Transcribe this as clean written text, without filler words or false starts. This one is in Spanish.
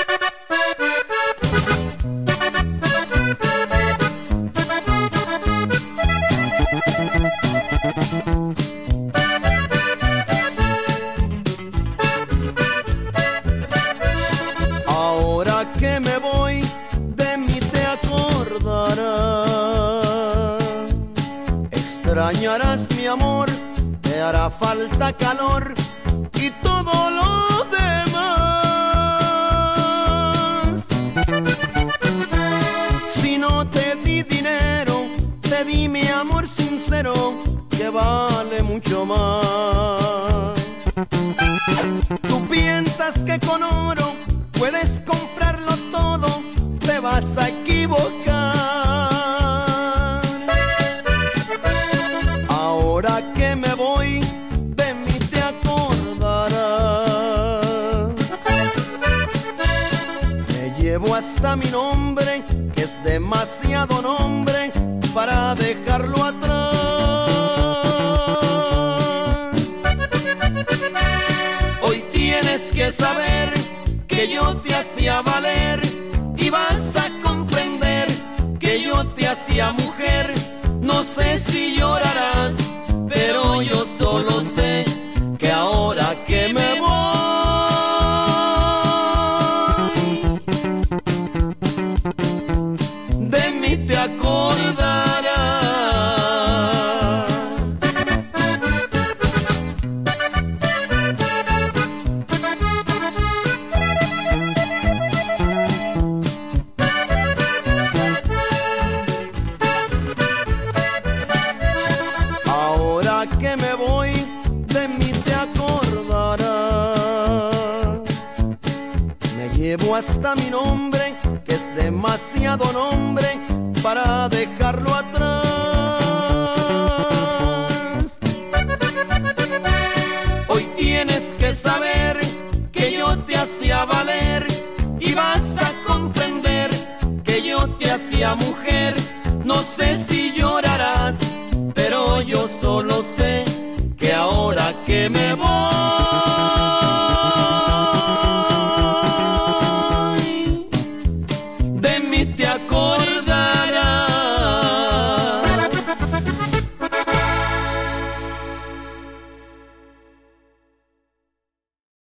Ahora que me voy, de mí te acordarás. Extrañarás mi amor, te hará falta calor y todo lo demás. Si no te di dinero, te di mi amor sincero, que vale mucho más. Tú piensas que con oro puedes comprarlo todo, te vas a equivocar. Ahora que me voy, de mí te acordarás. Me llevo hasta mi nombre, que es demasiado nombre para dejarlo atrás. Hoy tienes que saber que yo te hacía valer y vas a comprender que yo te hacía mujer. No sé si llorarás, pero yo solo sé que ahora que me voy, de mí te acordarás. Ahora que me voy, de mí te acordarás. Me llevo hasta mi nombre, que es demasiado nombre para dejarlo atrás. Hoy tienes que saber que yo te hacía valer y vas a comprender que yo te hacía mujer. No sé si